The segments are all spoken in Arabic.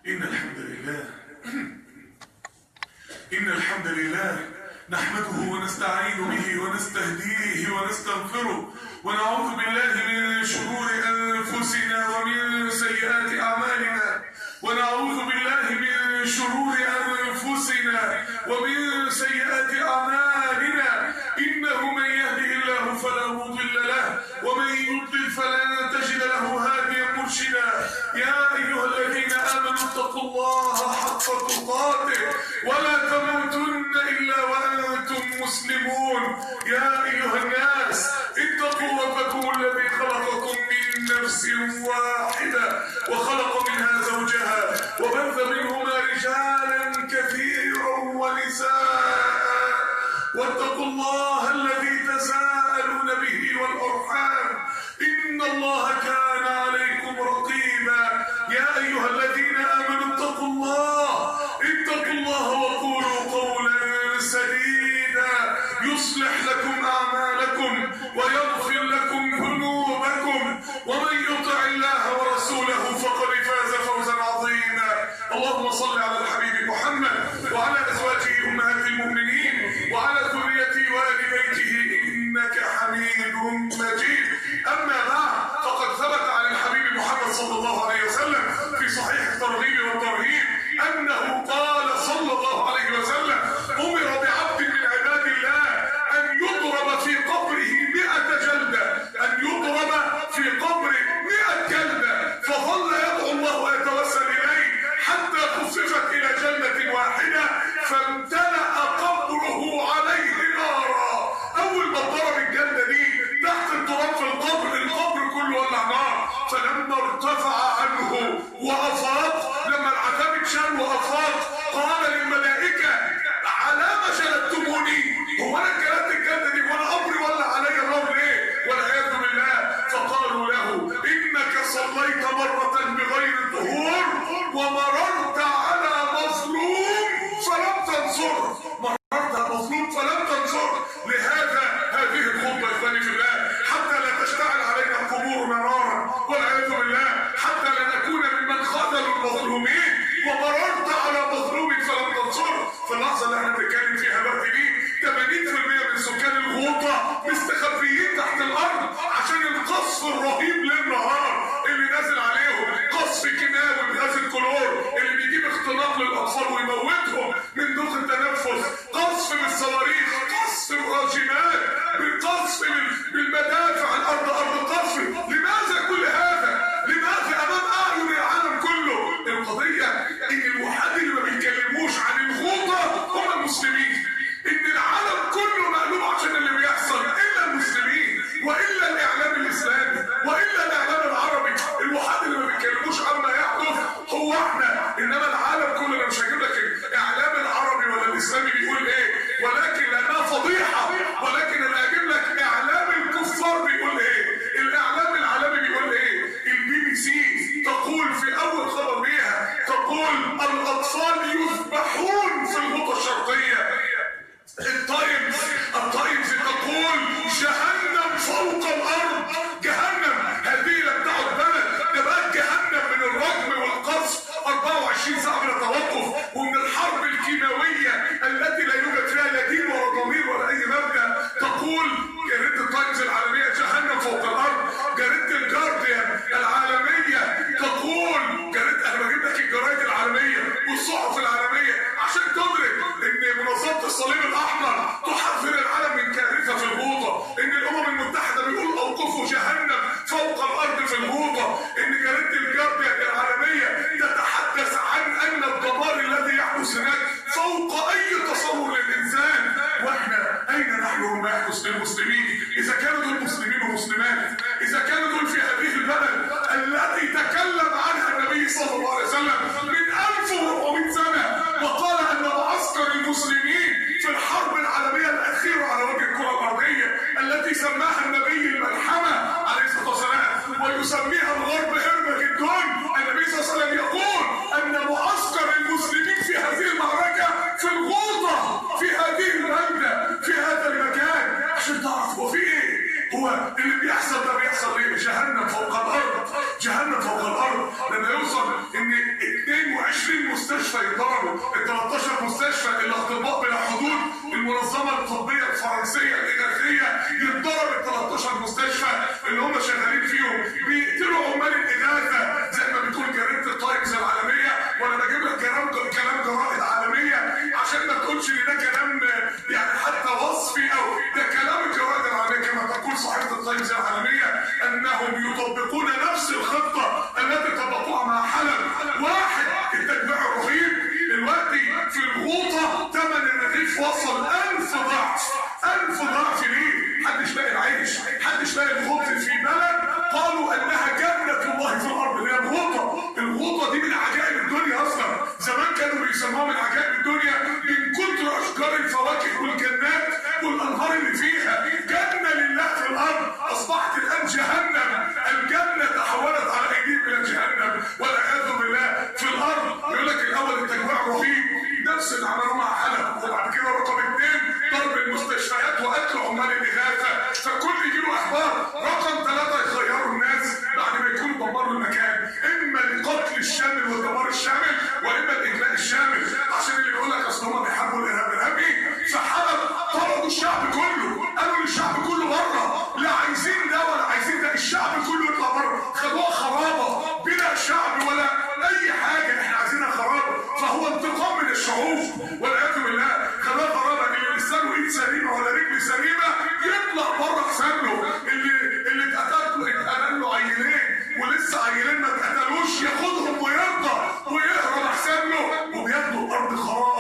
إن الحمد لله نحمده ونستعين به ونستهديه ونستغفره ونعوذ بالله من شرور أنفسنا ومن سيئات أعمالنا إنه من يهده الله فلا مضل له ومن يضلل فلن تجد له هاديا مرشدا. يا أيها الذين آمنوا اتقوا الله حق تقاته ولا تموتن إلا وأنتم مسلمون. يا أيها الناس اتقوا ربكم الذي خلقكم من نفس واحدة وخلق منها زوجها وبث منهما رجالا كثيرا ونساء واتقوا الله الذي تساءلون به والأرحام إن الله كان عليكم رقيبا. يا أيها الذين آمنوا اتقوا الله وقولوا قولا سديدا يصلح لكم أعمالكم ويغفر لكم ذنوبكم ومن يطع الله ورسوله فقد فاز فوزا عظيما. اللهم صل على الحبيب محمد وعلى أزواجه أمهات المؤمنين وعلى ذريته وآل بيته إنك حميد مجيد. أما بعد فقد ثبت عن الحبيب محمد صلى الله عليه وسلم في صحيح الترغيب والترهيب أنه قال صلى الله عليه وسلم: أمر بعبد من عباد الله أن يضرب في قبره 100 جلدة، فظل يدعو الله ويتوسل إليه حتى خففت إلى جلدة واحدة فامتلأ قبره عليه نارا. أول ما ضرب الجلدة دي تحت التراب في القبر كله ولع نار. فلما ارتفع عنه وأفاق، لما العذاب اتشال وأفاق، قال للملائكة: على ما جلدتموني؟ هو أنا جلدت الجلدة دي وأنا قبري ولع علي النار ليه؟ والعياذ بالله. فقالوا له: إنك صليت مرة بغير طهور ومررت على مظلوم فلم تنصره. لهذا هذه الخطبة إخواني في الله حتى لا تشتعل علينا القبور نارا والعياذ بالله، حتى لا نكون ممن خذلوا المظلومين. ومررت على مظلوم فلم تنصره. في اللحظة اللي احنا بنتكلم فيها دلوقتي دي 80% من سكان الغوطة مستخبيين تحت الأرض عشان القصف الرهيب للنهار اللي نازل عليهم، قصف كيماوي بغاز الكلور اللي بيجيب اختناق للأطفال ويموتهم من ضيق التنفس، قصف بالصواريخ، قصف بالراجمات، بالقصف بالمدافع، الأرض قصف. لماذا كل هذا؟ لماذا أمام أعين العالم كله؟ القضية إن الوحاد اللي ما بيتكلموش عن الغوطة هم المسلمين، إن العالم كله مقلوب عشان اللي بيحصل إلا المسلمين وإلا الإعلام الإسلامي وإلا الإعلام العربي. الوحاد اللي ما بيتكلموش عما يحدث هو احنا، إنما العالم كله. أنا مش هجيب لك الإعلام العربي ولا الإسلامي بيقول إيه، ولكن لأنها فضيحة، ولكن أنا هجيب لك إعلام الكفار بيقول إيه، الإعلام العالمي بيقول إيه. الBBC تقول في أول خبر ليها، تقول: الأطفال يذبحون في الغوطة الشرقية. التايمز تقول: جهنم فوق الأرض. جهنم هذه لم تعد بلد، ده بقى جهنم من الرجم والقصف 24 ساعة بلا توقف، ومن الحرب الكيماوية التي لا يوجد فيها لا دين ولا ضمير ولا أي مبدأ. تقول جريدة التايمز العالمية: جهنم فوق الأرض. جريدة الجارديان العالمية تقول، أنا بجيب لك الجرايد العالمية والصحف العالمية عشان تدرك إن منظمة الصليب الأحمر تحذر العالم من كارثة في الغوطة، إن الأمم المتحدة بيقول: أوقفوا جهنم فوق الأرض في الغوطة، إن جريدة الجارديان العالمية تتحدث عن أن الدمار الذي يحدث هناك فوق أي تصور للإنسان. وإحنا أين نحن وما يحدث للمسلمين؟ إذا كانوا دول مسلمين ومسلمات، إذا كانوا دول في هذه البلد التي تكلم عنها النبي صلى الله عليه وسلم من 1400 سنة، وقال أن معسكر المسلمين في الحرب العالمية الأخيرة على وجه الكرة الأرضية التي سماها النبي الملحمة عليه الصلاة والسلام ويسميها الغرب هرمجدون، النبي صلى الله عليه وسلم يقول أن معسكر المسلمين في هذه المعركة في الغوطة، في هذه البلدة، في هذا المكان. عشان تعرف مستشفى يتضربوا، ال 13 مستشفى اللي اطباء بلا حدود المنظمه الطبيه الفرنسيه الاغاثيه يتضرب ال 13 مستشفى اللي هم شغالين فيهم، بيقتلوا عمال الاغاثه زي ما بتقول جريده التايمز العالميه. وانا بجيب لك كلام جرائد عالميه عشان ما تقولش ان ده كلام يعني حتى وصفي، او ده كلام الجرائد العالميه كما تقول صحيفه التايمز العالميه انهم يطبقون نفس الخطه التي طبقوها مع حلب. واحد التتبيع الرهيب دلوقتي في الغوطه ثمن الرغيف وصل 1000 ضعف، 1000 ضعف. ليه؟ محدش لاقي العيش، محدش لاقي الخبز في بلد قالوا انها جنه الله في الارض. هي الغوطه دي من عجائب الدنيا اصلا، زمان كانوا بيسموها من عجائب الدنيا من كتر اشجار الفواكه والجنات والانهار اللي فيها. جنه لله في الارض اصبحت الان جهنم، الجنه تحولت على ايديهم الى جهنم والعياذ بالله في الارض. يقول لك الاول التجويع رهيب نفس اللي عملوه مع حلب، وبعد كده رقم 2 ضرب المستشفيات وقتل عمال الاغاثه، فكل يجيله اخبار. رقم 3 يخيروا الناس بعد ما يكونوا دمروا المكان، اما القتل الشامل والدمار الشامل واما الاجلاء الشامل. عشان اللي يقول لك اصل هم بيحاربوا الارهاب الارهابي في حلب طردوا الشعب كله، قالوا للشعب كله بره، لا عايزين ده ولا عايزين ده، الشعب كله يطلع بره. خدوها خرابه بلا شعب ولا اي حاجه، احنا عايزينها خرابه. فهو انتقام من الشعوب والعياذ بالله. خدوها خرابه، اللي لسانه ايد سليمه ولا رجل سليمه يطلع بره احسن له. اللي اتقتل له عيلين ولسه عيلين ما اتقتلوش ياخدهم ويرضى ويهرب احسن له. وبياخدوا الارض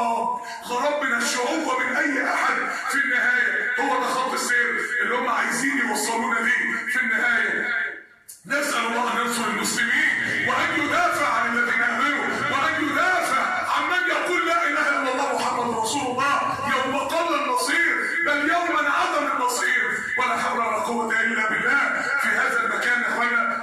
خراب من الشعوب ومن اي احد. في النهايه هو ده خط السير اللي هم عايزين يوصلونا ليه في النهايه. نسال الله ان ينصر المسلمين وان يدافع عن الذين امنوا وان يدافع عن من يقول لا اله الا الله محمد رسول الله. يوم قل النصير بل يوما عدم النصير، ولا حول ولا قوه الا بالله. في هذا المكان يا اخوانا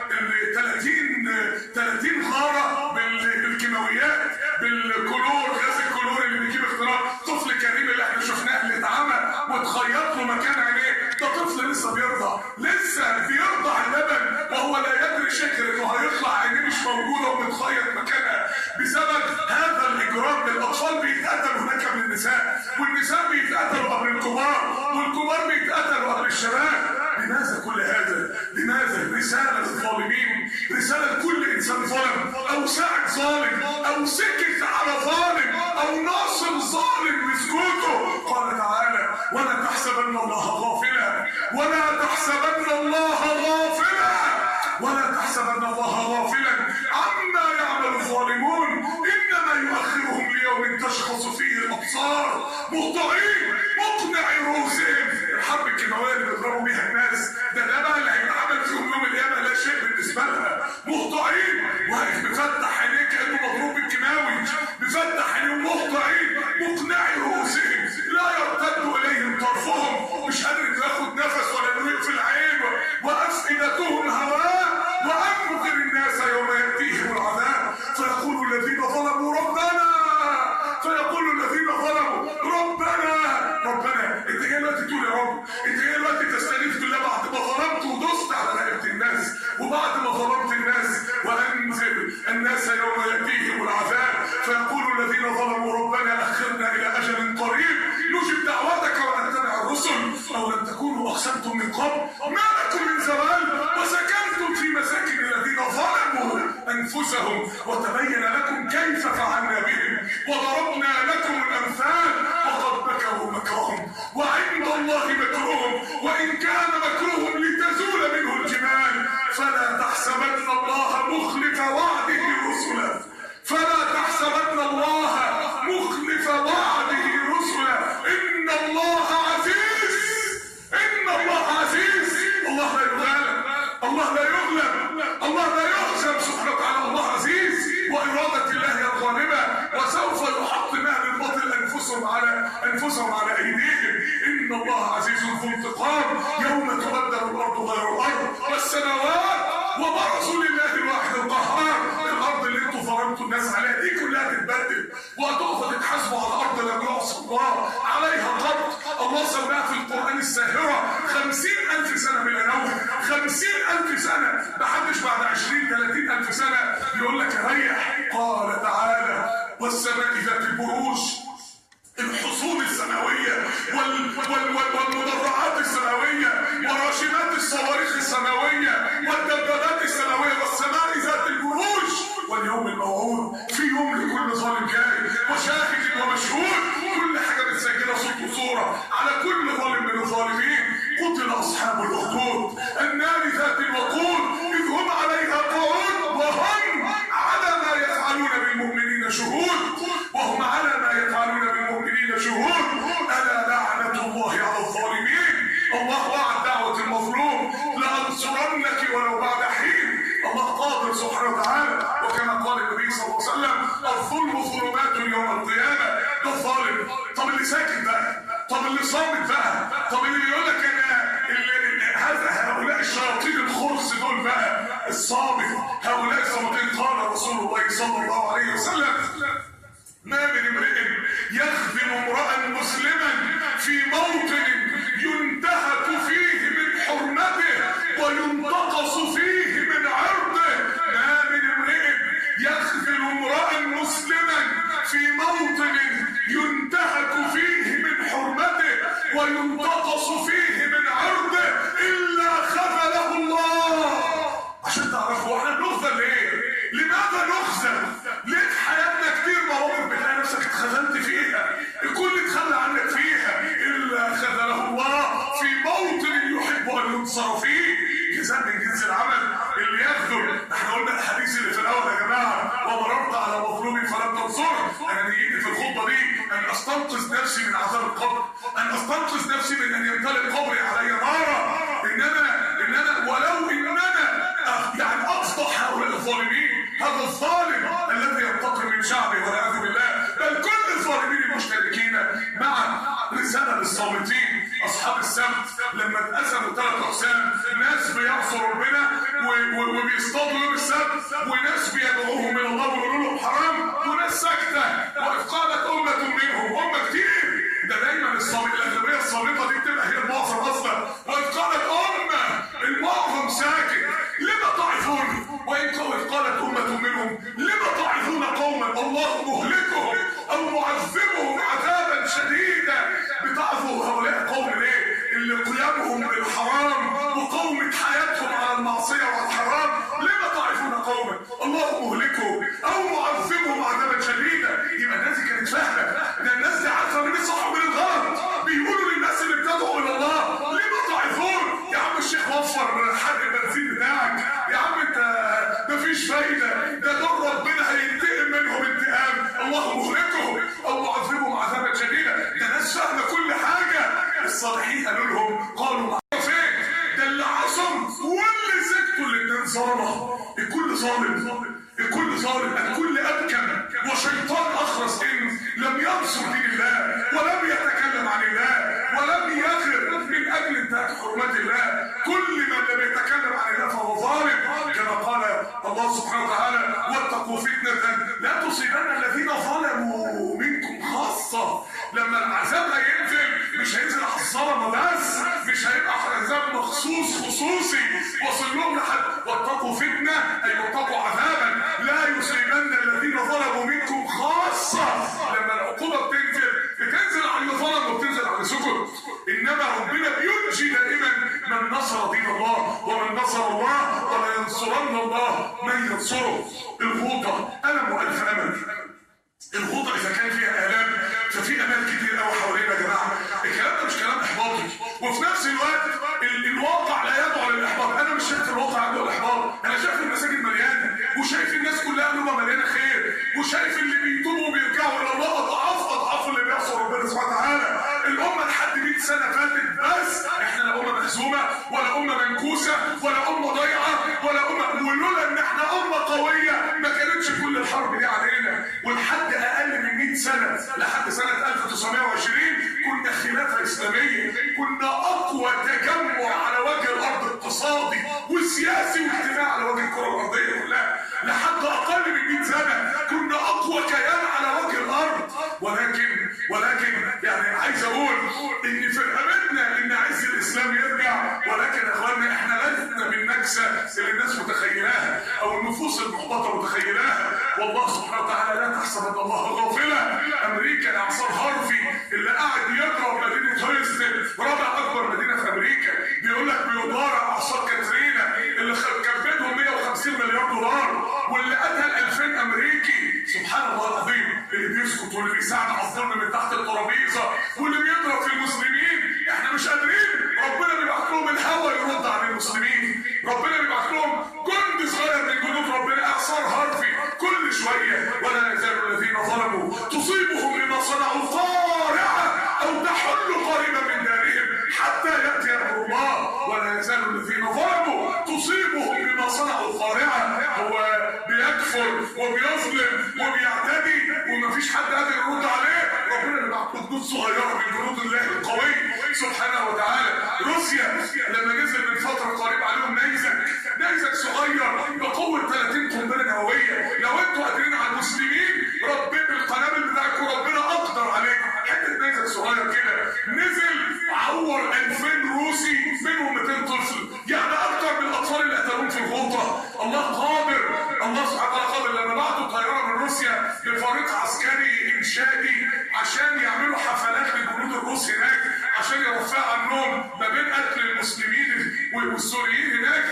30 غاره بالكيماويات بالكلور، غاز الكلور اللي بيجيب اختراع. طفل كريم اللي احنا شفناه اللي اتعمى واتخيط له مكان عينيه، ده طفل لسه بيرضع اللبن وهو لا يدري شيء انه هيطلع عينيه مش موجوده ومتخيط مكانها. بسبب هذا الاجرام الاطفال بيتقتلوا هناك قبل النساء، والنساء بيتقتلوا قبل الكبار، والكبار بيتقتلوا قبل الشباب. لماذا كل هذا؟ لماذا؟ رساله للظالمين، رساله لكل انسان ظالم او ساعد ظالم او سكت على ظالم او ناصر ظالم بسكوته. قال تعالى: ولا تحسبن الله غافلا، ولا تحسبن الله غافلا، ولا تحسبن الله غافلا عما يعمل الظالمون، انما يؤخرهم ليوم تشخص فيه الابصار مهطعين مقنعي رؤوسهم. الحرب الكيماويه اللي بيضربوا بيها الناس ده بقى اللي هيتعمل فيهم يوم القيامه لا شيء بالنسبه لها. مهطعين واقف مفتح عينيه كانه مضروب بالكيماوي، مفتح عينيه مهطعين مقنعي رؤوسهم لا يرتد اليهم طرفهم، مش قادر ياخد نفس ولا انه يقفل عينه، وافئدتهم هواء وانذر الناس يوم ياتيهم العذاب فيقول الذين ظلموا ربنا، انت جاي دلوقتي تقول يا رب، انت جاي دلوقتي تستغيث بالله بعد ما ظلمت ودست على رقبه الناس، وبعد ما ظلمت الناس وانذر الناس يوم ياتيهم العذاب فيقول الذين ظلموا ربنا اخرنا الى اجل قريب نجب دعوتك ونتبع الرسل او لم تكونوا اقسمتم من قبل ما لكم من زوال وسكنتم في مساكن الذين ظلموا انفسهم وتبين لكم كيف فعلنا بهم وضربنا لكم الامثال وقد مكروا مكرهم وعند الله مكرهم وان كان مكرهم لتزول منه الجبال فلا تحسبن الله مخلف وعده رسله، فلا تحسبن الله مخلف وعده رسله، ان الله عزيز، ان الله عزيز، الله لا يغلب، الله لا يغلب، الله لا يهزم سبحانه وتعالى. الله عزيز وإرادة الله الغالبة، وسوف يحطم أهل الباطل أنفسهم على أيديهم. إن الله عزيز ذو انتقام يوم تبدل الأرض غير الأرض والسماوات وبرزوا لله الواحد القهار. الأرض اللي انتوا فرمتوا الناس عليها دي كلها تتبدل وهتقفوا تتحاسبوا على الأرض لم يعصى الله عليها قط. الله سماها في القرآن الساهرة 50,000 سنة من الأول، 50,000 سنة، محدش بعد 20-30 ألف سنة بيقول لك ريح. قال تعالى: والسماء ذات البروج، الحصون السماوية والمدرعات السماوية وراشدات الصواريخ السماوية والدبابات السماوية والسماء ذات البروج واليوم الموعود، في يوم لكل ظالم جاي وشاهد ومشهود، كل حاجة متسجلة صوت وصورة على كل ظالم من الظالمين. قتل أصحاب الأخدود النار ذات الوقود إذ هم عليها قعود وهم على ما يفعلون بالمؤمنين شهود، وهم على ما يفعلون بالمؤمنين شهود. ألا لعنة الله على الظالمين. الله وعد دعوة المظلوم لأنصرنك ولو بعد حين. الله قادر سبحانه وتعالى، وكما قال النبي صلى الله عليه وسلم الظلم ظلمات يوم القيامة. ده الظالم. طب اللي ساكت بقى، طب اللي صامت بقى، طب اللي بيقول لك انا هؤلاء الشياطين الخرس دول بقى الصامت، هؤلاء الصامتين. قال رسول الله صلى الله عليه وسلم ما من امرئ يخذل امرأ مسلما في موطن ينتهك فيه من حرمته وينتقص فيه من عرضه. ما من امرئ يخذل امرأ مسلما في موطن ينتهك فيه من حرمته وينتقص فيه من عرضه إلا خذله الله. عشان تعرفوا احنا بنخذل ليه؟ لماذا نخذل؟ ليه في حياتنا كتير مواقف بتلاقي نفسك اتخذلت فيها، الكل اتخلى عنك فيها، إلا خذله الله في موطن يحب أن ينصر فيه. جزاء من جنس العمل اللي يخذل. احنا قلنا الحديث اللي في الأول يا جماعة وضربت على مظلوم فلم تنصره. أنا نيجي في الخطبة دي أن أستنقذ نفسي من عذاب القبر، أن أستنقذ نفسي من أن يمتلئ قبري علي نارا. إننا ولو إننا يعني أفضح هؤلاء الظالمين، هذا الظالم الذي ينتقم من شعبه والعياذ بالله، بل كل الظالمين المشتركين مع رسالة للصامتين. أصحاب السبت لما اتقسموا 3 أقسام، ناس بيعصوا ربنا وبيصطادوا يوم السبت، وناس بيدعوهم إلى الله ويقولوا لهم حرام، وناس ساكتة. وإذ قالت أمة منهم، أمة كتير، ده دايما الأغلبية الصامتة دي بتبقى هي المعظم أصلا. وإذ قالت أمة، المعظم ساكت. لما تعظون؟ وإذ قالت أمة منهم لما تعظون قوما الله مهلكهم أو معذبهم عذابا شديدا. بتعظوا هؤلاء القوم ليه؟ اللي قيامهم بالحرام وقومة حياتهم على المعصية والحرام. لما تعظون قوما الله مهلكهم أو معذبهم عذابا شديدا. يبقى الناس دي كانت فاهمة، ده الناس دي عارفة من الصح ومن الغلط. بيقولوا للناس اللي بتدعو إلى الله لما تعظون؟ يا عم الشيخ وفر حرق البنزين بتاعك، يا عم انت مفيش فايدة، ده دول ربنا هينتقم منهم انتقام. الله مهلكهم او معذبهم عذابا شديدا. ده ناس فاهمة كل حاجة. الصالحين قالوا لهم قالوا فين؟ ده اللي عصم واللي سكتوا الاتنين ظلمة. الكل ظالم، الكل ظالم، الكل أبكم وشيطان أخرس إن لم ينصر دين الله ولم يتكلم عن الله ولم يغر من أجل انتهاك حرمات الله. كل من لم يتكلم عن الله فهو ظالم. كما قال الله سبحانه وتعالى واتقوا فتنة لا تصيبن الذين ظلموا منكم خاصة. لما العذاب هينزل مش هينزل على الظلمة بس، مش هيبقى عذاب مخصوص خصوصي وصل لهم لحد. واتقوا فتنة أي واتقوا عذابا لا يصيبن الذين ظلموا منكم خاصة. لما العقوبة بتنزل على اللي ظلم وبتنزل على سكت. إنما ربنا بينجي دائما من نصر دين الله، ومن نصر الله ولا ينصرن الله من ينصره. الغوطة ألم وألف أمل. الغوطة إذا كان فيها آلام ففي أمل كتير قوي حوالينا يا جماعة. الكلام ده مش كلام إحباطي، وفي نفس الوقت الواقع لا يدعو للإحباط. أنا مش شايف الواقع عنده الإحباط، أنا شايف المساجد مليانة، وشايف الناس كلها قلوبها مليانة خير، وشايف اللي بيتوبوا وبيرجعوا إلى الله أضعاف اللي بيعصوا ربنا سبحانه وتعالى. الأمة لحد 100 سنة فاتت بس إحنا لا أمة مهزومة ولا أمة منكوسة ولا أمة ضيعة ولا أمة، ولولا إن إحنا أمة قوية ما كانتش كل الحرب دي علينا. ولحد أقل من 100 سنة لحد سنة 1920 كنا خلافة إسلامية، كنا أقوى تجمع على وجه الأرض اقتصادي وسياسي واجتماعي على وجه الكرة الأرضية كلها. لحد أقل من 100 سنة كنا أقوى كيان على وجه الأرض. ولكن يعني عايز أقول إن في رقبتنا إن عز الإسلام يرجع، ولكن يا إخواننا إحنا لسنا بالنكسة اللي الناس متخيلاها أو النفوس المحبطة متخيلاها. والله سبحانه وتعالى لا تحسب أن الله غفور امريكا، اعصار هارفي اللي قاعد يضرب مدينه هيوستن رابع اكبر مدينه في امريكا، بيقول لك بيضارع اعصار كاترينا اللي كبدهم 150 مليار دولار واللي قتل 2000 امريكي. سبحان الله العظيم، اللي بيسكت واللي بيساعد على الظلم من تحت الترابيزه واللي بيضرب في المسلمين. احنا مش قادرين، ربنا بيبعت لهم الهوى يرد على المسلمين، ربنا بيبعت لهم جند صغير من جنود ربنا، اعصار هارفي كل شويه. ولا يزال الذين ظلموا تصيبهم بما صنعوا قارعه او تحل قريبا من دارهم حتى ياتي امر الله. ولا يزال الذين ظلموا تصيبهم بما صنعوا قارعه. هو بيكفر وبيظلم وبيعتدي ومفيش حد قادر يرد عليه، ربنا بيبعت له جنود صغيره من جنود الله القوي سبحانه وتعالى. روسيا لما نزل من فتره قريبه عليهم نيزك صغير بقوه 30 قنبله نوويه، لو انتوا قادرين على المسلمين ربنا بالقنابل بتاعتكم ربنا اقدر عليكم. حته نيزك صغير كده نزل عور 2000 روسي منهم 200 طفل، يعني اكتر من الاطفال اللي قتلوهم في الغوطه. الله قادر، الله سبحانه وتعالى قادر. لما بعتوا طياره من روسيا بفريق عسكري انشادي عشان يعملوا حفلات للجنود الروس هناك عشان يرفعوا عنهم ما بين قتل المسلمين والسوريين هناك،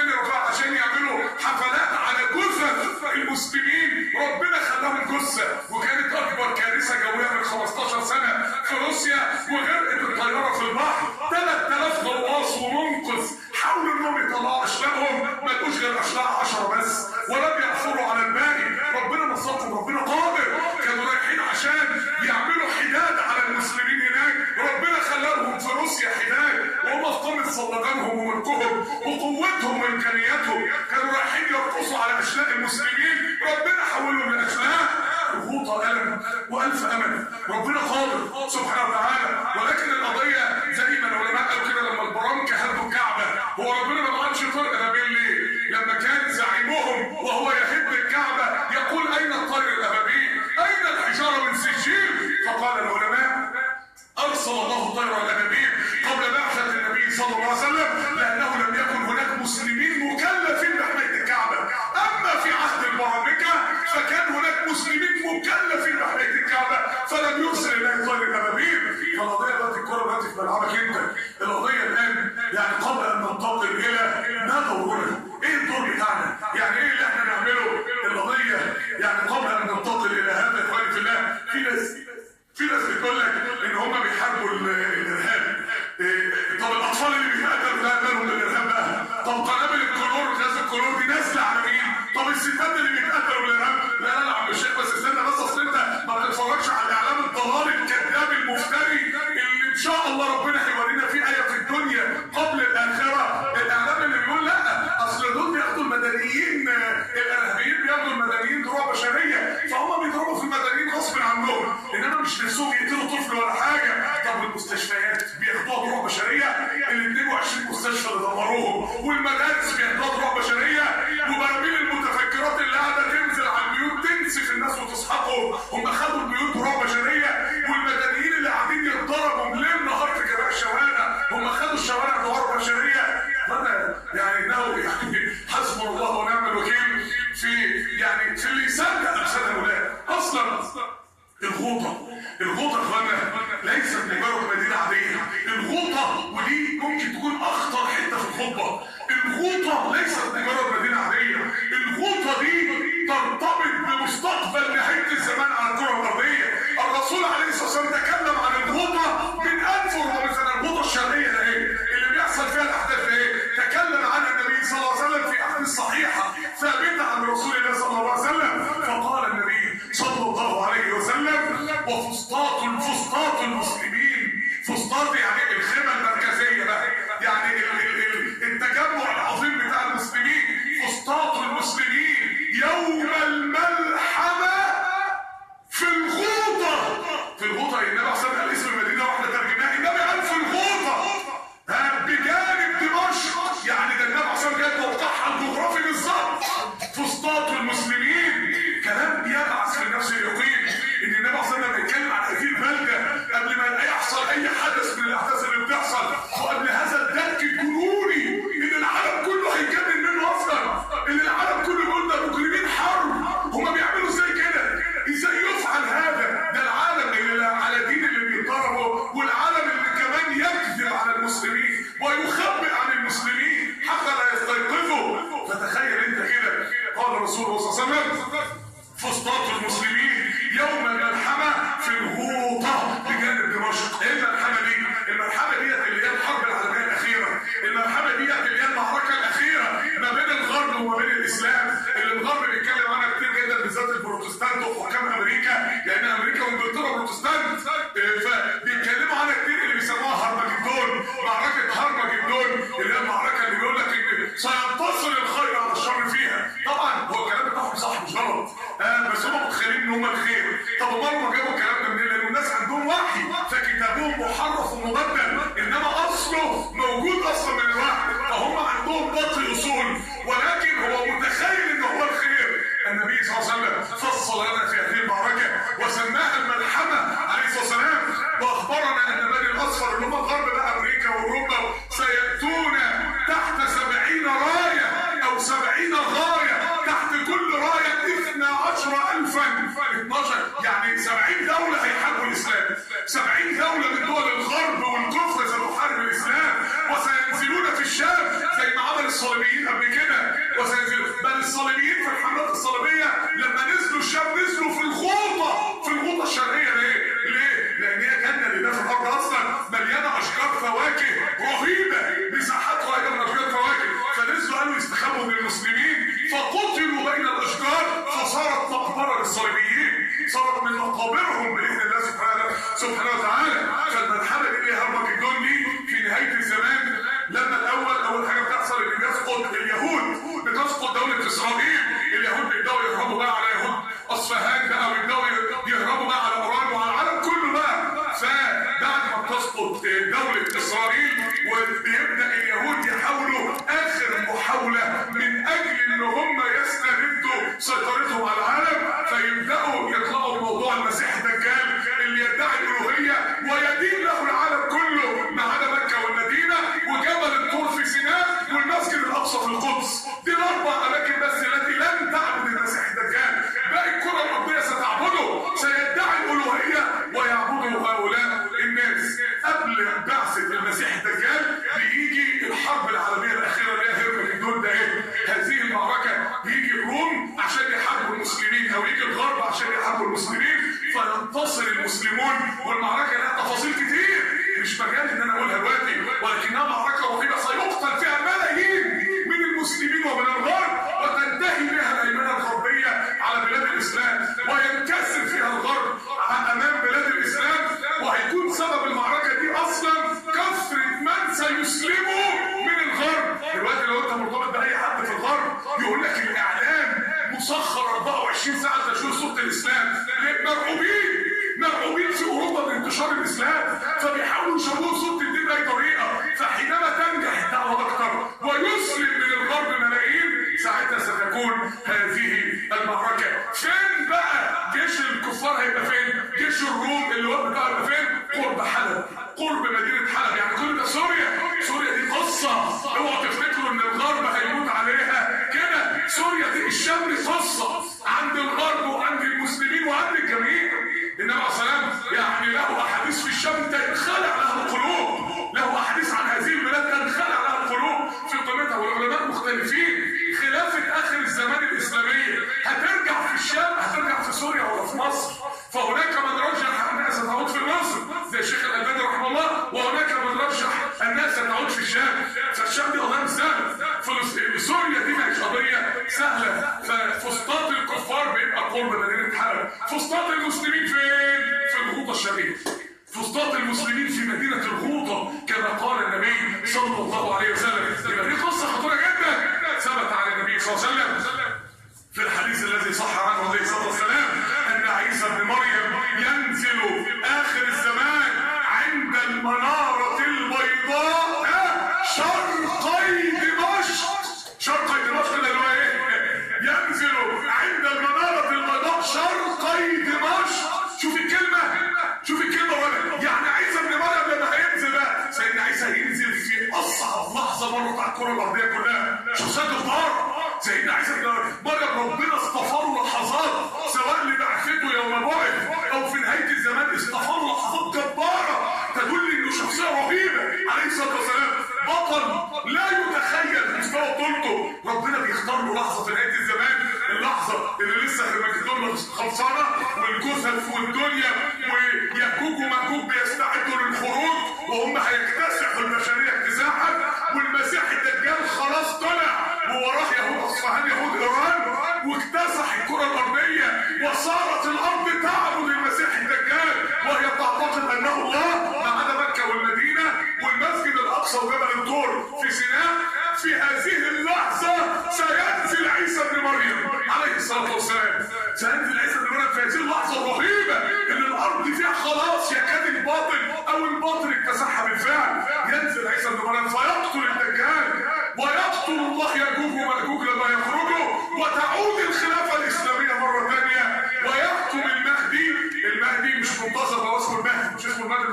عشان يعملوا حفلات على جثث المسلمين، ربنا خلاهم جثه. وكانت اكبر كارثه جويه من 15 سنه في روسيا، وغرقت الطياره في البحر. 3000 غواص ومنقذ حاولوا انهم يطلعوا اشلاءهم، ما لقوش غير اشلاء 10 بس، ولم يحصلوا على الباقي. ربنا نصرهم، ربنا قادر. كانوا رايحين عشان يعملوا حداد على المسلمين هناك، ربنا خلاهم في روسيا حداد، وهم في قمه صلبانهم وملكهم وقوتهم وامكانياتهم. كانوا رايحين يرقصوا على اشلاء المسلمين، ربنا حولهم لاشلاء. غوطه الم والف امل، ربنا قادر سبحانه وتعالى. ولكن القضيه زي ما العلماء قالوا كده، لما البرامكه هدوا الكعبه، هو ربنا ما بعتش طرق ابابيل ليه؟ لما كان زعيمهم وهو يهد الكعبه يقول اين الطير الابابيل؟ اين الحجاره من سجيل؟ فقال العلماء ارسل الله طير الابابيل قبل بعثه النبي صلى الله عليه وسلم لانه لم يكن هناك مسلمين مكلفين بحمايه الكعبه. اما في عهد البرامكه فكان هناك مسلمين مكلفين بحمايه الكعبه، فلم يرسل الله طير الابابيل. فالقضيه دلوقتي الكره دلوقتي في ملعبك انت. القضيه الان يعني قبل ان ننتقل الى ما دورنا، ايه الدور بتاعنا؟ يعني ايه اللي احنا نعمله؟ القضيه يعني قبل ان ننتقل الى هذا اخواني في الله، في ناس بتقول لك ان هم بيحاربوا الارهاب. طب الاطفال اللي بيتقتلوا ده مالهم بالارهاب بقى؟ طب قنابل الكلور غاز الكلور دي نازله على مين؟ طب الستات اللي بيتقتلوا بالارهاب؟ لا يا عم الشيخ بس استنى بس، اصل انت ما بتتفرجش على الاعلام الضلالي الكذاب المفتري اللي ان شاء الله ربنا هيورينا فيه ايه في الدنيا قبل الاخره. الاعلام اللي بيقول لا اصل دول بياخدوا المدنيين، الارهابيين بياخدوا المدنيين دروع بشريه، فهم بيضربوا في المدنيين غصب عنهم، انما مش نفسهم يقتلوا طفل ولا حاجه. طب المستشفيات بياخدوها دروع بشريه، ال 22 مستشفى اللي دمروهم، والمدارس بياخدوها دروع بشريه، وبراميل المتفجرات اللي قاعده تنزل على البيوت تنسف الناس وتسحقهم، هم خدوا البيوت دروع بشريه. والمدنيين اللي قاعدين يتضربوا ليل نهار في جميع الشوارع، هم خدوا الشوارع دروع بشريه. فانا يعني انه يعني حسبنا الله ونعم الوكيل في اللي يصدق امثال هؤلاء. اصلا الغوطه اخوانا ليست مجرد مدينه عاديه. الغوطه ودي ممكن تكون اخطر حته في الخطبه. الغوطه ليست مجرد مدينه عاديه، الغوطه دي ترتبط بمستقبل نهايه الزمان على الكره الارضيه. الرسول عليه الصلاه والسلام تكلم عن الغوطه من 1400 سنه. الغوطه الشرقيه ده ايه؟ اللي بيحصل فيها الاحداث ايه؟ تكلم عنها النبي صلى الله عليه وسلم في احاديث صحيحه ثابته عن رسول الله صلى الله عليه وسلم. فقال النبي صلى الله عليه وسلم وفسطاط المسلمين. فسطاط يعني الخيمه المركزيه بقى، يعني التجمع العظيم بتاع المسلمين. فسطاط المسلمين يوم الملحمه في الغوطه. النبي عليه الصلاه والسلام اسم المدينه واحنا ترجمناها، النبي قال في الغوطه بجانب دمشق، يعني ده النبي عليه الصلاه والسلام جاب موقعها الجغرافي بالظبط. فسطاط المسلمين كلام بيبعث في النفس اليقين ان النبي عليه الصلاه والسلام بيتكلم عن هذه البلده قبل ما يحصل اي حدث من الاحداث اللي بتحصل، وقبل هذا الدك الجنوني ان العالم كله هيجنن منه اصلا، ان العالم كله بيقول ده مجرمين حرب، هم بيعملوا ازاي كده؟ ازاي يفعل هذا؟ ده العالم اللي طب امال ما جابوا الكلام ده منين؟ لان الناس عندهم وحي فكتابهم محرف ومبدل، انما اصله موجود اصلا من الوحي، فهم عندهم باطل اصول، ولكن هو متخيل ان هو الخير. النبي صلى الله عليه وسلم فصل لنا في هذه المعركه وسماها الملحمه عليه الصلاه والسلام، واخبرنا ان بني الاصفر اللي هم الغرب بقى امريكا واوروبا سياتون تحت 70 رايه او 70 غايه، تحت كل رايه 12,000 12 يعني 70 دوله هيحاربوا الاسلام، 70 دوله من دول الغرب والكفر ستحارب الاسلام، وسينزلون في الشام زي ما عمل الصليبيين قبل كده، بل الصليبيين في الحملات الصليبيه لما نزلوا الشام نزلوا في الغوطه الشرقيه. ليه؟ لان هي جنه لله في الارض اصلا مليانه اشجار فواكه رهيبه، مساحاتها ايضا من اشجار فواكه، فنزلوا قالوا يستخبوا من المسلمين فقتلوا بين الاشجار، فصارت مقبره للصليبيين، صارت من مقابرهم باذن الله سبحانه وتعالى. فالملحمه دي ليها هرمك الجندي في نهايه الزمان، لما اول حاجه بتحصل ان بيسقط اليهود، بتسقط دوله اسرائيل، اليهود بيبداوا يهربوا بقى على يهود اصفهان بقى، ويبداوا يهربوا بقى على ايران وعلى العالم كله بقى. فبعد ما بتسقط دوله اسرائيل وبيبدا اليهود يحاولوا اخر محاوله من اجل ان هم يستردوا سيطرتهم على العالم، فيبداوا يطلعوا موضوع المسيح الدجال اللي يدعي الالوهيه ويدين له العالم كله ما عدا مكه والمدينه وجبل الطور في سيناء والمسجد الاقصى في القدس. دي الاربع اماكن بس التي لن تعبد المسيح الدجال، باقي الكره الارضيه ستعبده، سيدعي الالوهيه ويعبده هؤلاء الناس. قبل بعثه المسيح الدجال بيجي الحرب العالميه الاخيره اللي هي هرمجدون. ده ايه؟ هذه المعركه بيجي الروم عشان يحاربوا المسلمين او يجي الغرب عشان يحاربوا المسلمين فينتصر المسلمون، والمعركه لها تفاصيل كتير مش مجال ان انا اقولها دلوقتي، ولكنها معركه رهيبه سيقتل فيها ملايين من المسلمين ومن الغرب، وتنتهي بها الهيمنه الغربيه على بلاد الاسلام، وينكسر فيها الغرب امام بلاد الاسلام، وهيكون سبب المعركه دي اصلا كثره من سيسلموا من الغرب. دلوقتي لو انت مرتبط باي حد في الغرب يقول لك الاعلام مسخر 24 ساعه تشويه صوره الاسلام، مرعوبين في اوروبا بانتشار الاسلام، فبيحاولوا يشوهوا صوره الدين باي طريقه، فحينما تنجح الدعوه اكثر ويسلم من الغرب ملايين ساعتها ستكون هذه المعركه. فين بقى جيش الكفار؟ هيبقى فين؟ جيش الروم اللي هو بتاعه هيبقى فين؟ قرب حلب، قرب مدينه حلب، يعني كل ده سوريا دي قصه، اوعوا تفتكروا ان الغرب هيموت عليها كده، سوريا دي الشام دي قصه عند الغرب وعند المسلمين وعند الجميع. النبي عليه السلام يعني له احاديث في الشام تنخلع لها القلوب، له احاديث عن هذه البلاد تنخلع لها القلوب في قيمتها، والعلماء مختلفين. خلافه اخر الزمان الاسلاميه هترجع في الشام، هترجع في سوريا ولا في مصر؟ فهناك من رجح انها ستعود في مصر زي الشيخ الالباني رحمه الله، وهناك من رجح انها ستعود في الشام. فالشام دي قضيه مش سهله، سوريا دي مش قضيه سهله. ففسطاط الكفار بيبقى قرب مدينه حلب، فسطاط المسلمين فين؟ في الغوطه الشرقيه، فسطاط المسلمين في مدينه الغوطه كما قال النبي صلى الله عليه وسلم. يبقى دي قصه خطيره جدا ثبت على النبي صلى الله عليه وسلم في الحديث الذي صح عنه عليه الصلاه والسلام ان عيسى بن مريم ينزل اخر الزمان عند المناره البيضاء شرقي دمشق. شرقي دمشق اللي هو ايه؟ ينزل عند المناره البيضاء شرقي دمشق. شوف الكلمه ولا يعني عيسى بن مريم لما هينزل بقى، سيدنا عيسى هينزل في اصعب لحظه مرت على الكره الارضيه كلها، شخصيه جبار. سيدنا عيسى بن مريم ربنا اصطفاه لحظات، سواء لبعثته يوم بعث او في نهايه الزمان اصطفاه لحظات جباره تدل انه شخصيه رهيبه عليه الصلاه والسلام، بطل لا يتخيل مستوى بطولته. ربنا بيختار له لحظه في نهايه الزمان، اللحظه اللي لسه هرمجدون خلصانه والجثث والدنيا ويأجوج ومأجوج بيستعدوا للخروج وهم هيكتسحوا البشريه اكتساحا، والمسيح الدجال خلاص طلع ووراه يهود اصفهان يهود ايران واكتسح الكره الارضيه، وصارت الارض تعبد المسيح الدجال وهي تعتقد انه الله ما عدا مكه والمدينه والمسجد الاقصى وجبل الطور في سيناء. في هذه اللحظه سينزل عيسى بن مريم عليه الصلاه والسلام، سينزل عيسى بن مريم في هذه اللحظه الرهيبه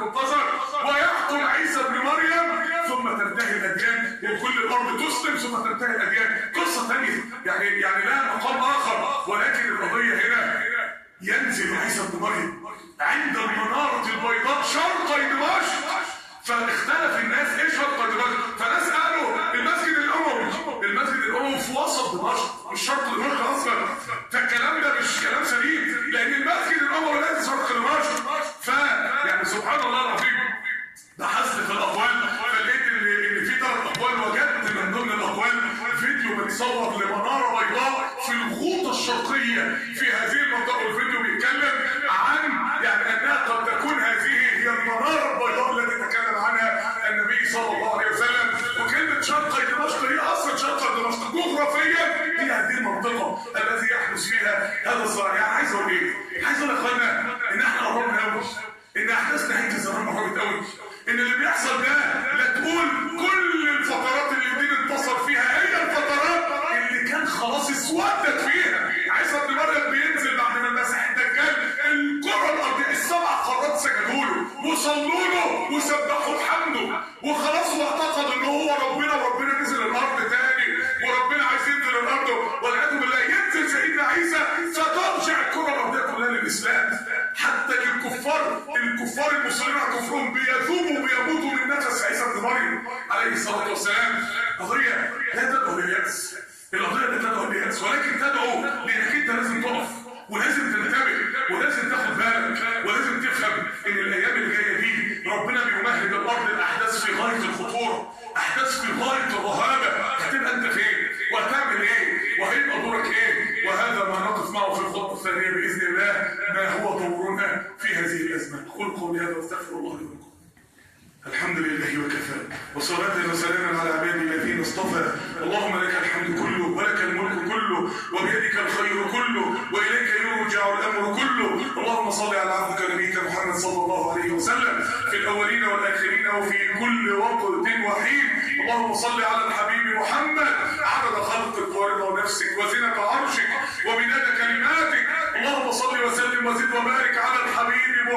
المنتظر ويحكم عيسى ابن مريم ثم تنتهي الاديان وكل الارض تسلم ثم تنتهي الاديان. قصه ثانيه يعني لها مقام اخر، ولكن القضيه هنا ينزل عيسى ابن مريم عند المناره البيضاء شرقي دمشق. فاختلف الناس ايه شرقي دمشق؟ فناس قالوا المسجد الاموي في وسط دمشق مش شرق دمشق اصلا. فالكلام ده مش كلام سليم، لان المسجد الاموي لازم شرق دمشق. يعني سبحان الله العظيم بحثت في الاقوال فلقيت ان في 3 اقوال. وجدت من ضمن الاقوال فيديو متصور لمناره بيضاء في الغوطه الشرقيه في هذه المنطقه، والفيديو بيتكلم عن انها قد تكون هذه هي المناره البيضاء التي تكلم عنها النبي صلى الله عليه وسلم. وكلمه شرقي دمشق هي اصلا شرقي دمشق جغرافيا هي هذه المنطقه التي يحدث فيها هذا الصراع. يعني عايز اقول ايه؟ عايز اقول يا اخوانا ان احنا قربنا قوي، ان احداث نهايه الزمان قربت قوي، ان اللي بيحصل ده لا تقول كل الفترات اللي الدين انتصر فيها هي الفترات اللي كان خلاص اسودت فيها. عيسى ابن مريم بينزل بعد ما المسيح الدجال الكره الارضيه ال7 قارات سجدوا له وصلوا له وسبحوا بحمده وخلاص، واعتقد ان هو ربنا وربنا نزل الارض تاني وربنا عايز ينزل الارض والعياذ بالله. ينزل سيدنا عيسى فترجع الكره الارضيه كلها للاسلام. حتى الكفار المسلمين على كفرهم بيذوبوا وبيموتوا من نفس عيسى ابن مريم عليه الصلاه والسلام. قضيه لا تدعو لليأس، القضيه لا تدعو لليأس، ولكن تدعو لانك انت لازم تقف ولازم تنتبه ولازم تاخد بالك ولازم تفهم ان الايام اللي جايه دي ربنا بيمهد الارض لاحداث في غايه الخطوره، احداث في غايه الرهابه. هتبقى انت فين؟ وهتعمل ايه؟ وهيبقى دورك ايه؟ وهذا ما نقف معه في الخطوه الثانيه باذن الله، ما هو دورنا في هذه الازمه. اقول قولي هذا واستغفر الله لي ولكم. الحمد لله وكفى، وصلاة وسلاما على عباده الذين اصطفى. اللهم لك الحمد كله ولك الملك كله وبيدك الخير كله واليك يرجع الامر كله. اللهم صل على عبدك نبيك محمد صلى الله عليه وسلم في الاولين والاخرين وفي كل وقت وحين. اللهم صل على الحبيب محمد عدد خلقك ورضا نفسك وزنة عرشك ومداد كلماتك. اللهم صل وسلم وزد وبارك على الحبيب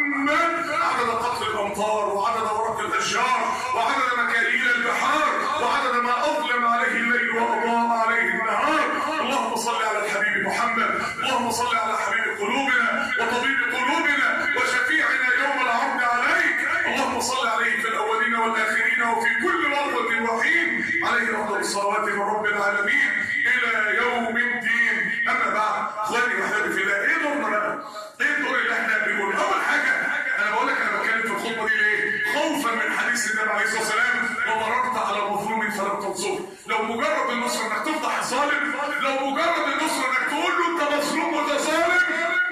محمد عدد قطر الامطار وعدد ورق الاشجار وعدد مكاييل البحار وعدد ما اظلم عليه الليل واضاء عليه النهار. اللهم صل على الحبيب محمد. اللهم صل على حبيب قلوبنا وطبيب قلوبنا وشفيعنا يوم العرض عليك. اللهم صل عليه في الاولين والاخرين وفي كل وقت وحين، عليه افضل الصلوات من رب العالمين الى يوم الدين. اما بعد، اخواني واحبابي في الله، ايه دورنا بقى؟ ايه الدور اللي احنا بنقوله؟ اول حاجه انا بقول لك انا بتكلم في الخطبه دي ليه؟ خوفا من حديث النبي عليه الصلاه والسلام ومررت على مظلوم فلم تنصره. لو مجرد النصر انك تفضح الظالم، لو مجرد النصر انك تقول له انت مظلوم وده ظالم،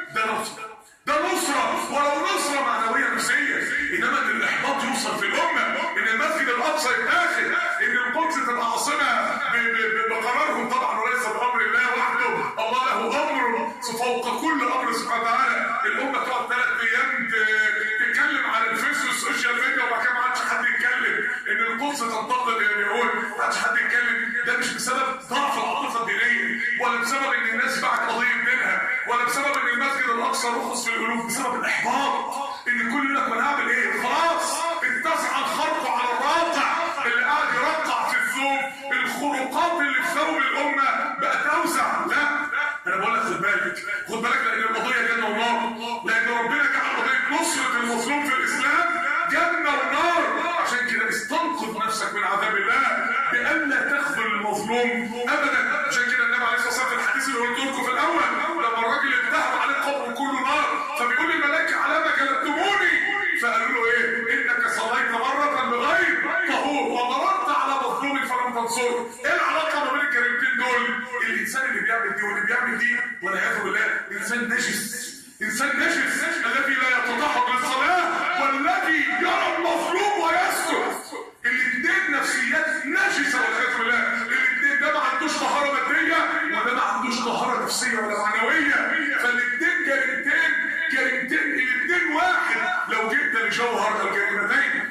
ده نصره، ولو نصره معنويه نفسيه. انما ان الاحباط يوصل في الامه، ان المسجد الاقصى يتاخد، ان القدس تبقى عاصمه بقرارهم طبعا وليس بامر الله وحده. الله له امر فوق كل امر سبحانه وتعالى. الامه تقعد 3 ايام تتكلم على الفيس والسوشيال ميديا وبعد كده ما عادش حد يتكلم. ان القدس تنتقل الى اليهود ما عادش حد يتكلم. ده مش بسبب ضعف العاطفه الدينيه، ولا بسبب ان الناس باعت قضيه منها، ولا بسبب ان المسجد الاقصى رخص في القلوب، بسبب الاحباط. ان كل يقول لك ما انا هعمل ايه؟ خلاص اتسع الخرق على الراقع اللي قاعد يرقع في الثوب. الخروقات اللي في ثوب الامه بقت اوسع. لا انا بقول لك خد بالك لان القضيه جنه ونار، لان ربنا جعل قضيه نصره المظلوم في الاسلام جنه ونار. عشان كده استنقذ نفسك من عذاب الله بان لا تخذل المظلوم ابدا. عشان كده النبي عليه الصلاه والسلام في الحديث اللي قلت لكم في الاول لما الراجل اتهم عليه قبر كله نار، فبيقول الملائكه على ما جلدتموني، فقالوا له ايه؟ انك صليت مره بغير طهور ومررت على مظلوم فلم تنصره. ايه العلاقه ما بين الكلمتين دول؟ الانسان اللي بيعمل دي واللي بيعمل دي والعياذ بالله انسان نجس، انسان نجس الذي لا يتطهر للصلاه والذي يرى المظلوم ويسكت. الاثنين نفسيات نجسه والعياذ بالله. الاثنين ده ما عندوش طهاره ماديه وده ما عندوش طهاره نفسيه ولا معنويه. فالاثنين جريمتين الاثنين واحد لو جبت لجوهر الجريمتين.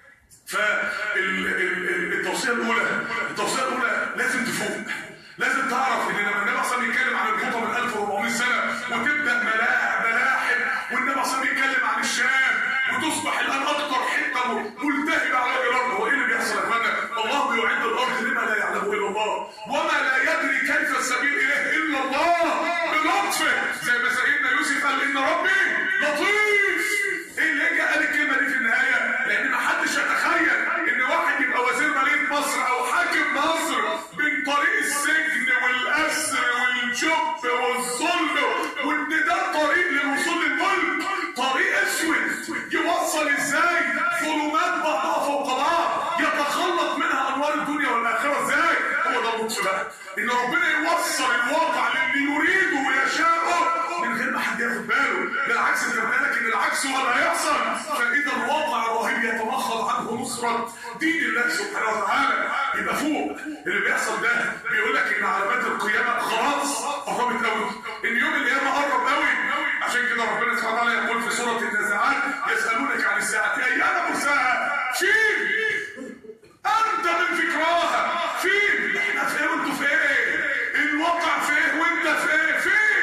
فالتوصيه الاولى لازم تفوق، لازم تعرف ان لما النبي اصلا بيتكلم عن الخطه من 1400 سنه وتبدا ملاحم والنبي اصلا بيتكلم عن الشام وتصبح الان اكثر حته ملتهبه على الارض. هو ايه اللي بيحصل يا اخوانا؟ الله بيعد الارض لما لا يعلمه الا الله، وما لا يدري كيف السبيل اليه الا الله بلطفه. زي ما سيدنا يوسف قال ان ربي لطيف. ايه اللي جه قال الكلمه دي في النهايه؟ لان ما حدش يتخيل ان واحد يبقى وزير ماليه مصر او حاكم مصر من طريق السجن والاسر والجب والظلم، وان ده طريق للوصول للملك، طريق اسود يوصل ازاي ظلمات بعضها فوق بعض يتخلط منها انوار الدنيا والاخره ازاي. هو ده اللطف بقى، ان ربنا يوصل الواقع للي يريده ويشاءه من غير ما حد ياخد باله. بالعكس انت بالك ان العكس هو اللي هيحصل، فاذا الواقع الرهيب يتمخض عنه نصره دين الله سبحانه وتعالى. يبقى فوق اللي بيحصل ده بيقول لك ان علامات القيامه خلاص قربت قوي، ان يوم القيامه قرب قوي. عشان كده ربنا سبحانه وتعالى يقول في سوره النازعات يسالونك عن الساعه ايان مرساها، فين انت من ذكراها؟ فين احنا فين وانتوا فين؟ الواقع فين وانت فين؟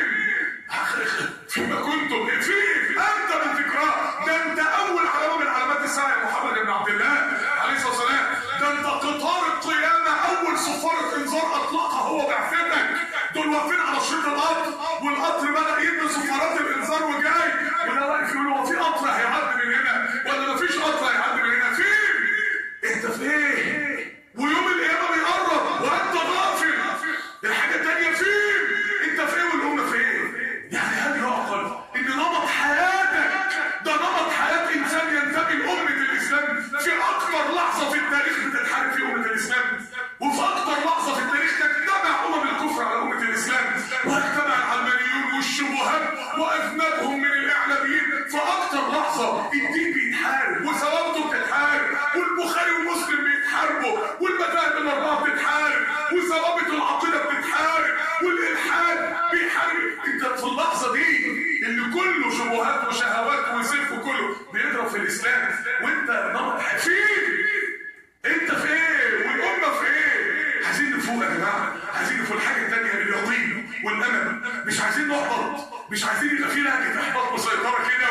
فيما كنتم فين انت من ذكراها. ده انت اول علامه من علامات الساعه يا محمد بن عبد الله عليه الصلاه والسلام. ده انت قطار القيامه اول صفاره انذار اطلقها هو بعثتك. دول واقفين على شريط القطر والقطر بدا يدي صفارات الانذار وجاي، وده واقف يقول هو في قطر هيعدي من هنا ولا مفيش قطر هيعدي من هنا؟ فين انت فين؟ ويوم القيامه بيقرب وانت غافل. الحاجه الثانيه فين انت فين والامه فين؟ يعني هل يعقل ان نمط حياتك ده نمط حياه انسان ينتمي لامه الاسلام في اكثر لحظه في التاريخ بتتحارب في امه الاسلام، وفي اكثر لحظه في التاريخ تجتمع الكفر على امه الاسلام، واجتمع العلمانيون والشبهات واذنبهم من الاعلاميين في اكثر لحظه الدين بيتحارب وثوابته بتتحارب والبخاري ومسلم بيتحاربوا والمذاهب الاربعه بتتحارب وثوابت العقيده بتتحارب والالحاد بيحارب. انت في اللحظه دي اللي كله شبهات وشهوات وسيف وكله بيضرب في الاسلام وانت نمط فين؟ انت فين؟ والامه فين؟ عايزين نفوق يا جماعه، عايزين نفوق. الحاجه الثانيه اليقين والامل، مش عايزين نحبط، مش عايزين يبقى في لهجه احباط مسيطره كده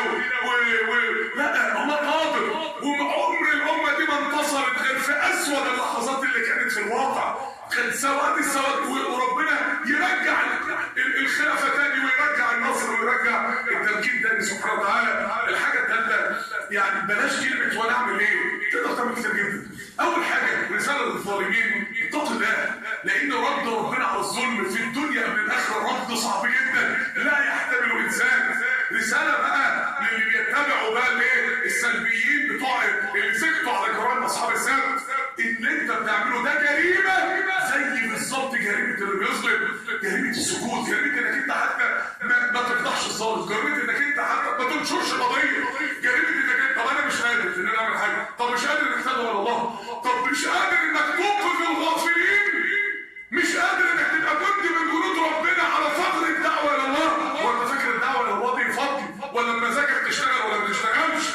لا، الله قادر. وعمر الامه دي ما انتصرت غير في اسود اللحظات اللي كانت في الواقع، كان سواد السواد، وربنا يرجع الخلافه تاني ويرجع النصر ويرجع التمكين تاني سبحانه وتعالى. الحاجه الثالثه يعني بلاش كلمه ونعمل ايه، تقدر تعمل كتير جدا. اول حاجه رساله للظالمين اتقوا الله، لان رد ربنا على الظلم في الدنيا قبل الاخره رد صعب جدا لا يحتمله انسان. رساله بقى للي بيتبعوا بقى الايه السلبيين بتوع اللي سكتوا على جرائم اصحاب السبت، اللي انت بتعمله ده جريمه زي بالظبط جريمه اللي بيظلم، جريمه السكوت، جريمه انك انت حتى ما تفضحش الظالم، جريمه انك انت حتى ما تنشرش قضيه، جريمه انك انت طب انا مش قادر ان انا اعمل حاجه، طب مش قادر انك تدعو الى الله، طب مش قادر انك توقف الغافلين، مش قادر انك تبقى جندي من جنود ربنا على فقر الدعوه الى الله. هو انت فاكر الدعوه الى الله دي فضل ولا بمزاجك تشتغل ولا ما تشتغلش؟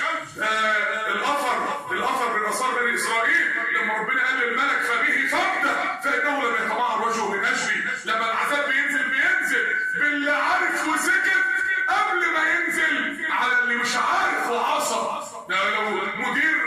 الاثر من اثار بني اسرائيل لما ربنا قال للملك فبه فابدا فانه لم يتمعر وجهه من اجلي. لما العذاب بينزل باللي عارف وسكت قبل ما ينزل على اللي مش عارف وعصى. لو مدير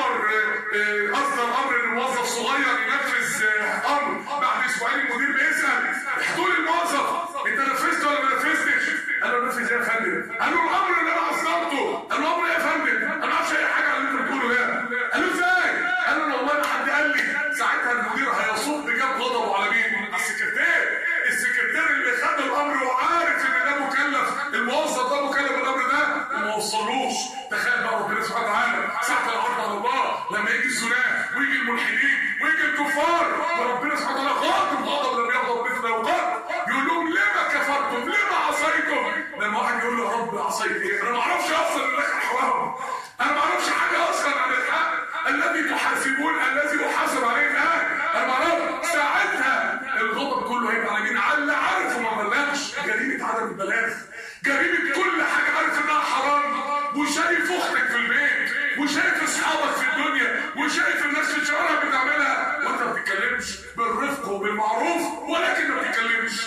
اصدر امر ان موظف صغير ينفذ امر، بعد اسبوعين المدير بيسال طول الموظف انت نفذت ولا ما نفذتش؟ قال له نفذ ايه يا فندم؟ قال له الامر اللي انا اصدرته. قال له امر ايه يا فندم؟ انا ما اعرفش اي حاجه عن اللي انت بتقوله ده. قال له ازاي؟ قال له والله ما حد قال لي. ساعتها المدير هيصب بجد غضبه على مين؟ على السكرتير اللي خد الامر وعارف ان ده مكلف، الموظف ده مكلف بالامر ده وما وصلوش. تخيل بقى ربنا سبحانه وتعالى ساعه العرض على الله لما يجي الزناه ويجي الملحدين ويجي الكفار وربنا سبحانه وتعالى غاضب غضب لم يغضب مثله وقال يقول لهم لما كفرتم؟ لما عصيتم؟ لما واحد يقول له يا رب عصيت ايه؟ انا ما اعرفش اصلا اللي داخل حوارهم، انا ما اعرفش حاجه اصلا عن الحق الذي تحاسبون الذي احاسب عليه الان، انا ما اعرفش. ساعتها الغضب كله هيبقى على مين؟ على اللي عارف وما بلغش. جريمه عدم البلاغ، جريمه كل حاجه عارف انها حرام وشايف اختك في البيت وشايف اصحابك في الدنيا وشايف الناس في الشوارع بتعملها وانت ما بتتكلمش بالرفق وبالمعروف ولكن ما بتتكلمش.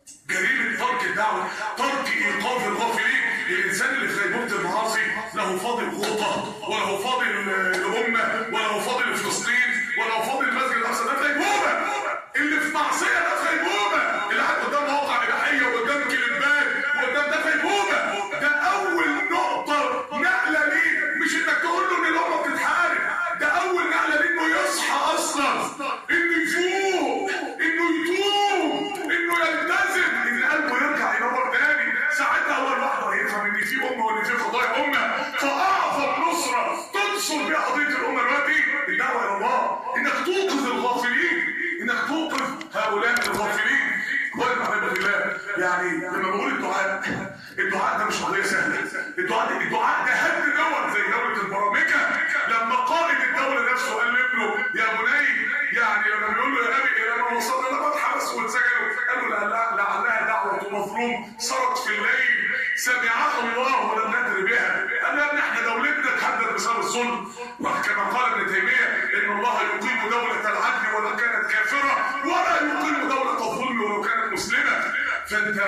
جريمه ترك الدعوه، ترك ايقاظ الغافلين. الانسان اللي في غيبوبه المعاصي له فاضل غوطه، ولا هو فاضل الامه، ولا هو فاضل فلسطين، ولا هو فاضل المسجد الاقصى. ده غيبوبه. اللي في معصيه ده غيبوبه. اللي قاعد قدام مواقع اباحيه وقدام كليبات وقدام ده غيبوبه. ده اول نقطه نقله ليه مش انك تقول له ان الامه بتتحارب، ده اول نقله ليه انه يصحى اصلا، انه يفوق، انه يتوب، انه يلتزم، ان قلبه يرجع ينور تاني. ساعتها هو لوحده هيفهم ان في امه وان في قضايا امه. فاعظم نصره تنصر بيها قضيه الامه دلوقتي الدعوه الى الله، انك توقظ الغافلين، انك توقظ هؤلاء الغافلين. اخواني احبابي بالله، يعني لما بقول الدعاء ده مش قضيه سهله. الدعاء ده هد دول زي دوله البرامكه. لما قائد الدوله نفسه قال لابنه يا بني، يعني لما بيقول له يا ابي لما وصلنا لما اتحبسوا واتسجنوا، قالوا لعلها دعوه مظلوم صارت في الليل سمعها الله ولم ندر بها. قال له احنا دولتنا اتهدد بسبب الظلم. وكما قال ابن تيميه ان الله يقيم دوله العدل ولو كانت كافره، ولا يقيم دوله الظلم ولو كانت مسلمه. فانت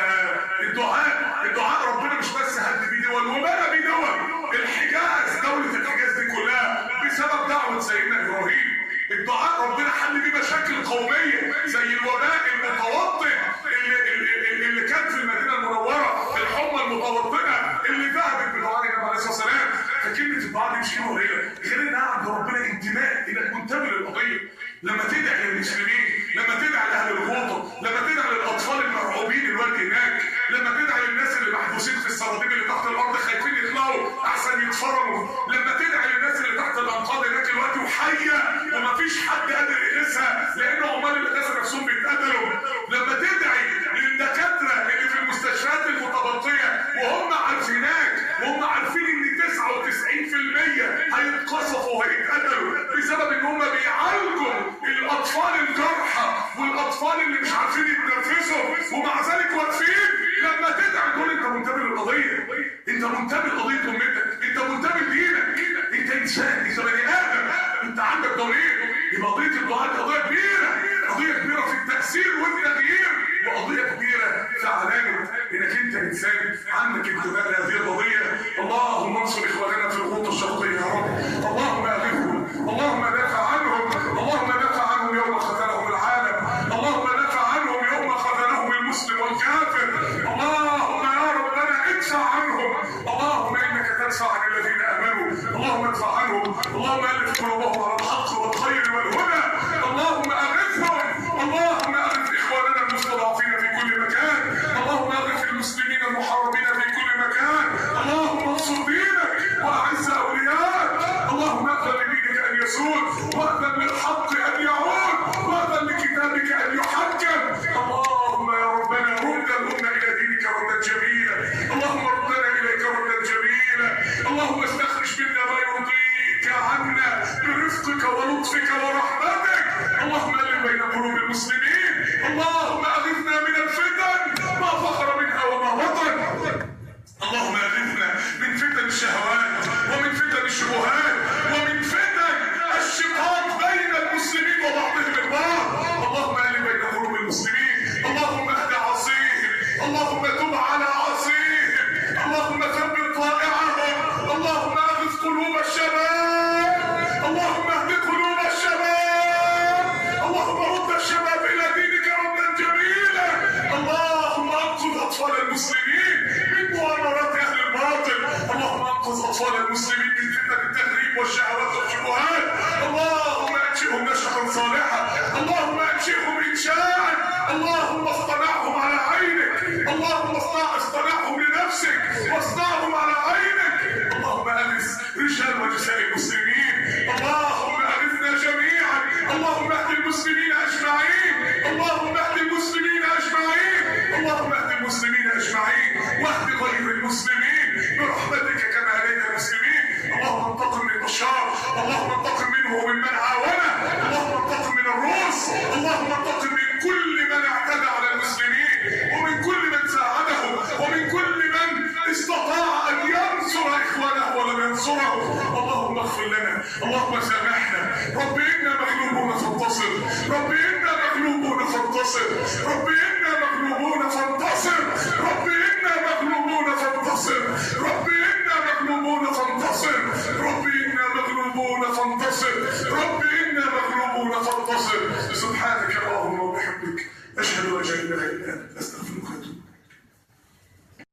الدعاء ربنا مش بس هد بيه دول وبنى بيه دول. الحجاز، دوله الحجاز دي كلها بسبب دعوه سيدنا ابراهيم. الدعاء ربنا حل بيه مشاكل قوميه زي الوباء المتوطن اللي كان في المدينه المنوره، الحمى المتوطنه اللي ذهبت بدعاء النبي عليه الصلاه والسلام. فكلمه الدعاء دي مش كلمه قليله، غير انها عند ربنا انتماء، انك منتمي للقضيه. لما تدعي للمسلمين، لما تدعي لاهل الغوطه، لما تدعي للاطفال المرعوبين الوقت هناك، لما تدعي للناس اللي محبوسين في السراديب اللي تحت الارض خايفين يطلعوا احسن يتفرموا، لما تدعي للناس اللي تحت الانقاض هناك الوقت وحيه ومفيش حد قادر يقيسها لان عمال الغاز نفسهم بيتقتلوا، لما تدعي للدكاتره اللي في المستشفيات المتبطيه وهم عارفينك وهم عارفين ان 99% هيتقصفوا وهيتقتلوا بسبب ان هم بيعالجوا الاطفال الجرحى والاطفال اللي مش عارفين يتنفسوا ومع ذلك واقفين. لما تدعي تقول انت منتمي للقضيه، انت منتمي لقضيه امتك، انت منتمي لدينك، انت انسان، انت بني ادم، انت عندك ضمير. يبقى قضيه الدعاء قضيه كبيره، قضيه كبيره في التاثير والتغيير، وقضيه كبيره في علامه انك انت انسان عندك انتماء لهذه القضيه. اللهم انصر اخواننا في الغوطه الشرقيه يا رب، اللهم اغثهم، اللهم دافع عنهم، اللهم دافع عنهم يوم خذلهم العالم، اللهم دافع عنهم يوم خذلهم المسلم والكافر. اللهم يا ربنا ادفع عنهم، اللهم انك تدفع عن الذين امنوا، اللهم ادفع عنهم، اللهم الف قلوبهم على الحق والخير والهدى، اللهم اغثهم، اللهم اغث اخواننا المستضعفين في كل مكان، اللهم اغث المسلمين المحاربين في كل مكان، اللهم انصر دينك واعز اولياءك، اللهم اذن لدينك ان يسود، واذن للحق ان يعود، واذن لكتابك ان يحكم. اللهم يا ربنا رد الامه الى دينك ردا جميلا، اللهم ردنا اليك ردا جميلا، اللهم استخرج منا ما يرضيك عنا برفقك ولطفك ورحمتك، اللهم الف بين قلوب المسلمين، اللهم اغثنا من الفتن ما ظهر منها وما بطن، اللهم اغثنا من فتن الشهوات ومن فتن الشبهات ومن فتن الشقاق بين المسلمين وبعضهم البعض، اللهم الف بين قلوب المسلمين، اللهم اهد عاصيهم، اللهم تب على عاصيهم، اللهم ثبت طائعهم، اللهم اغث قلوب الشباب، اللهم اهد قلوب الشباب، اللهم رد الشباب الى دينك ردا جميلا، اللهم انقذ اطفال المسلمين من مؤامرات اهل الباطل، اللهم انقذ اطفال المسلمين من فتن التهريب والشهوات والشبهات، اللهم انشئهم نشأة صالحة، اللهم انشئهم انشاء، اللهم اصطنعهم على عينك، اللهم اصطنعهم لنفسك واصنعهم على عينك، اللهم اغث رجال ونساء المسلمين، اللهم اغثنا جميعا، اللهم اهد المسلمين اجمعين، اللهم اهد المسلمين اجمعين، اللهم اهد المسلمين اجمعين واهد غير المسلمين برحمتك كما هديت المسلمين، اللهم انتقم من بشار، اللهم انتقم منه وممن عاونه، اللهم انتقم من الروس، اللهم انتقم من كل من اعتدى على المسلمين ومن كل من ساعدهم ومن كل من استطاع ان ينصر اخوانه ولم ينصره، اللهم اغفر لنا، اللهم سامحنا، رب انا مغلوبون فانتصر، رب انا مغلوبون فانتصر، رب انا مغلوبون فانتصر، رب انا مغلوبون فانتصر، رب انا مغلوبون فانتصر. فانتصر، رب إنا مغلوبون فانتصر. سبحانك اللهم وبحمدك، أشهد أن لا إله إلا أنت،